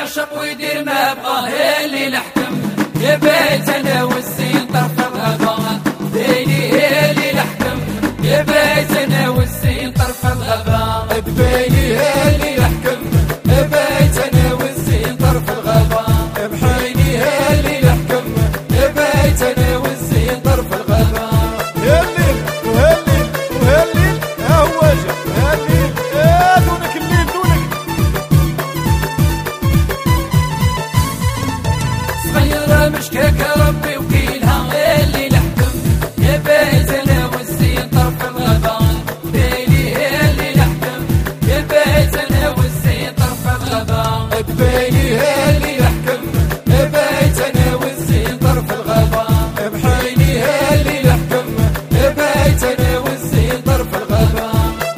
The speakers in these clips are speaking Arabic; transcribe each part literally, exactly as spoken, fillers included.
يعشق ويدير ما بغاه اللي لحكم يبيت انا والزين طرف الغابة بيني اللي لحكم يبيت انا والزين طرف الغابة بيني اللي لحكم يبيت انا والزين طرف الغابة بحيني اللي لحكم يبيت انا والزين طرف الغابة هالليل وهالليل وهالليل ها هو جا هالليل يا دونك الليل دونك صغيرة مشكاك ربي وكيلها اللي لحكم يبيت انا والزين طرف الغابة بيني اللي لحكم يبيت انا والزين طرف الغابة بيني اللي لحكم يبيت انا والزين طرف الغابة بحيني اللي لحكم يبيت انا والزين طرف الغابة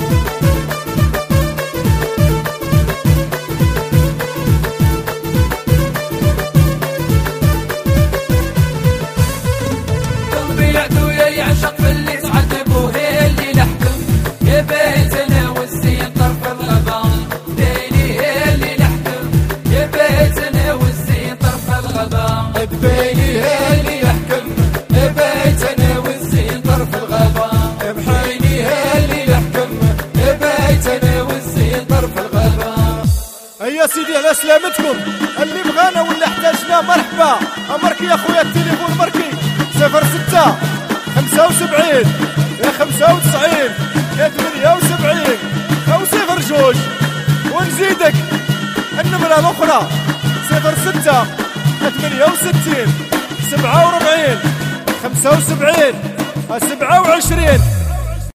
قلبي عدويا يعشق في اللي سعد ابوه اللي لحكم يبيت انا والزين طرف الغابة بيني اللي لحكم يبيت انا والزين طرف الغابة بيني اللي لحكم يبيت انا والزين طرف الغابة بحيني اللي لحكم يبيت انا والزين طرف الغابة. هيا سيدي على سلامتكم اللي بغانا ولا احتاجنا مرحبا امرك يا خويا التليفون مركي صفر ستة خمسة وسبعين يا خمسة وتسعين يا ثمانية وسبعين او صفر جوج ونزيدك النمرة الاخرى صفر ستة ثمانية وستين سبعة وربعين خمسة وسبعين سبعة وعشرين